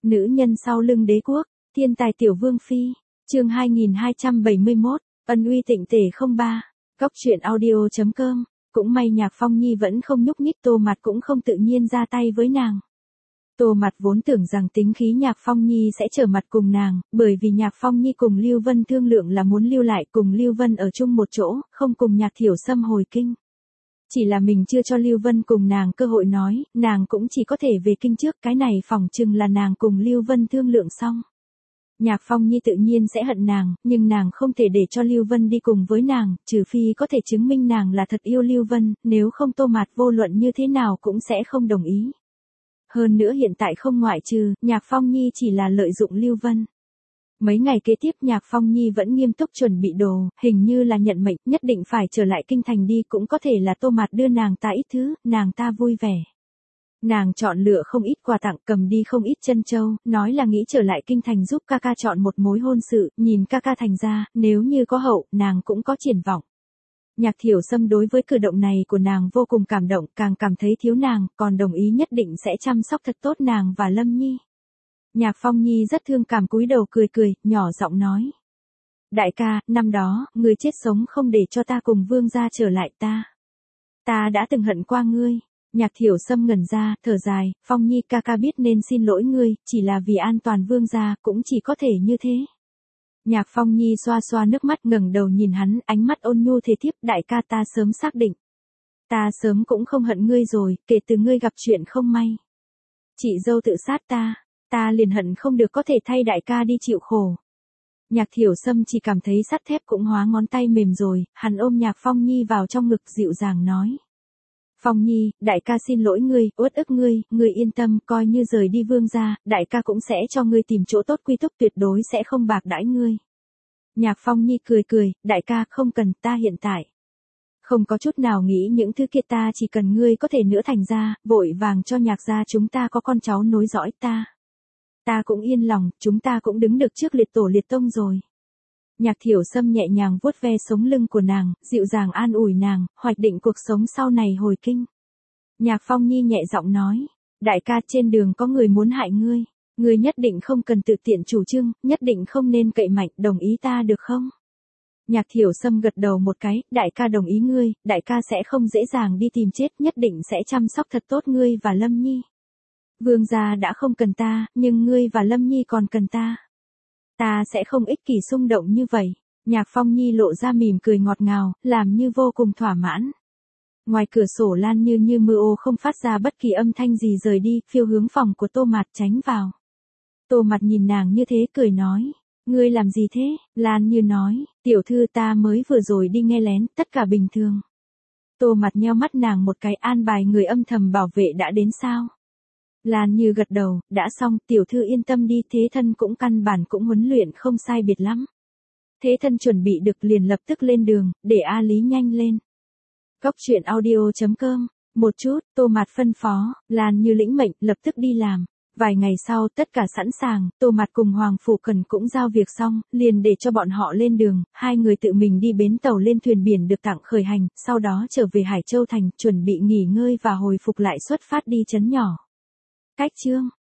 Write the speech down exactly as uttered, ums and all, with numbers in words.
Nữ nhân sau lưng đế quốc, thiên tài tiểu vương phi, chương hai nghìn hai trăm bảy mươi mốt, ân uy tịnh tể không ba, góc truyện audio chấm com. Cũng may Nhạc Phong Nhi vẫn không nhúc nhích, Tô Mạt cũng không tự nhiên ra tay với nàng. Tô Mạt vốn tưởng rằng tính khí Nhạc Phong Nhi sẽ trở mặt cùng nàng, bởi vì Nhạc Phong Nhi cùng Lưu Vân thương lượng là muốn lưu lại cùng Lưu Vân ở chung một chỗ, không cùng Nhạc Thiểu Sâm hồi kinh. Chỉ là mình chưa cho Lưu Vân cùng nàng cơ hội nói, nàng cũng chỉ có thể về kinh trước, cái này phỏng chừng là nàng cùng Lưu Vân thương lượng xong. Nhạc Phong Nhi tự nhiên sẽ hận nàng, nhưng nàng không thể để cho Lưu Vân đi cùng với nàng, trừ phi có thể chứng minh nàng là thật yêu Lưu Vân, nếu không Tô Mạt vô luận như thế nào cũng sẽ không đồng ý. Hơn nữa hiện tại không ngoại trừ, Nhạc Phong Nhi chỉ là lợi dụng Lưu Vân. Mấy ngày kế tiếp Nhạc Phong Nhi vẫn nghiêm túc chuẩn bị đồ, hình như là nhận mệnh, nhất định phải trở lại kinh thành đi, cũng có thể là Tô Mạt đưa nàng ta ít thứ, nàng ta vui vẻ. Nàng chọn lựa không ít quà tặng, cầm đi không ít trân châu, nói là nghĩ trở lại kinh thành giúp ca ca chọn một mối hôn sự, nhìn ca ca thành ra, nếu như có hậu, nàng cũng có triển vọng. Nhạc Thiểu Sâm đối với cử động này của nàng vô cùng cảm động, càng cảm thấy thiếu nàng, còn đồng ý nhất định sẽ chăm sóc thật tốt nàng và Lâm Nhi. Nhạc Phong Nhi rất thương cảm cúi đầu cười cười, nhỏ giọng nói. Đại ca, năm đó, người chết sống không để cho ta cùng vương gia trở lại ta. Ta đã từng hận qua ngươi. Nhạc Thiểu Sâm ngẩn ra, thở dài, Phong Nhi ca ca biết nên xin lỗi ngươi, chỉ là vì an toàn vương gia, cũng chỉ có thể như thế. Nhạc Phong Nhi xoa xoa nước mắt ngẩng đầu nhìn hắn, ánh mắt ôn nhu thề thiếp, đại ca ta sớm xác định. Ta sớm cũng không hận ngươi rồi, kể từ ngươi gặp chuyện không may. Chị dâu tự sát ta, ta liền hận không được có thể thay đại ca đi chịu khổ. Nhạc Thiểu Sâm chỉ cảm thấy sắt thép cũng hóa ngón tay mềm rồi, hắn ôm Nhạc Phong Nhi vào trong ngực dịu dàng nói. Phong Nhi, đại ca xin lỗi ngươi, uất ức ngươi, ngươi yên tâm, coi như rời đi vương gia, đại ca cũng sẽ cho ngươi tìm chỗ tốt quy túc, tuyệt đối sẽ không bạc đãi ngươi. Nhạc Phong Nhi cười cười, đại ca không cần, ta hiện tại. Không có chút nào nghĩ những thứ kia, ta chỉ cần ngươi có thể nữa thành ra, vội vàng cho Nhạc gia chúng ta có con cháu nối dõi ta. Ta cũng yên lòng, chúng ta cũng đứng được trước liệt tổ liệt tông rồi. Nhạc Thiểu Sâm nhẹ nhàng vuốt ve sống lưng của nàng, dịu dàng an ủi nàng, hoạch định cuộc sống sau này hồi kinh. Nhạc Phong Nhi nhẹ giọng nói, đại ca trên đường có người muốn hại ngươi, ngươi nhất định không cần tự tiện chủ trương, nhất định không nên cậy mạnh, đồng ý ta được không? Nhạc Thiểu Sâm gật đầu một cái, đại ca đồng ý ngươi, đại ca sẽ không dễ dàng đi tìm chết, nhất định sẽ chăm sóc thật tốt ngươi và Lâm Nhi. Vương gia đã không cần ta, nhưng ngươi và Lâm Nhi còn cần ta. Ta sẽ không ích kỷ xung động như vậy. Nhạc Phong Nhi lộ ra mỉm cười ngọt ngào, làm như vô cùng thỏa mãn. Ngoài cửa sổ Lan Như như mưa ô không phát ra bất kỳ âm thanh gì rời đi, phiêu hướng phòng của Tô Mạt tránh vào. Tô Mạt nhìn nàng như thế cười nói, ngươi làm gì thế? Lan Như nói, tiểu thư ta mới vừa rồi đi nghe lén, tất cả bình thường. Tô Mạt nheo mắt nàng một cái, an bài người âm thầm bảo vệ đã đến sao? Lan Như gật đầu, đã xong, tiểu thư yên tâm đi, thế thân cũng căn bản cũng huấn luyện không sai biệt lắm. Thế thân chuẩn bị được liền lập tức lên đường, để A Lý nhanh lên. Góc truyện audio chấm com, một chút, Tô Mạt phân phó, Lan Như lĩnh mệnh, lập tức đi làm. Vài ngày sau, tất cả sẵn sàng, Tô Mạt cùng Hoàng Phủ Cần cũng giao việc xong, liền để cho bọn họ lên đường, hai người tự mình đi bến tàu lên thuyền biển được tặng khởi hành, sau đó trở về Hải Châu Thành, chuẩn bị nghỉ ngơi và hồi phục lại xuất phát đi trấn nhỏ. Cách chương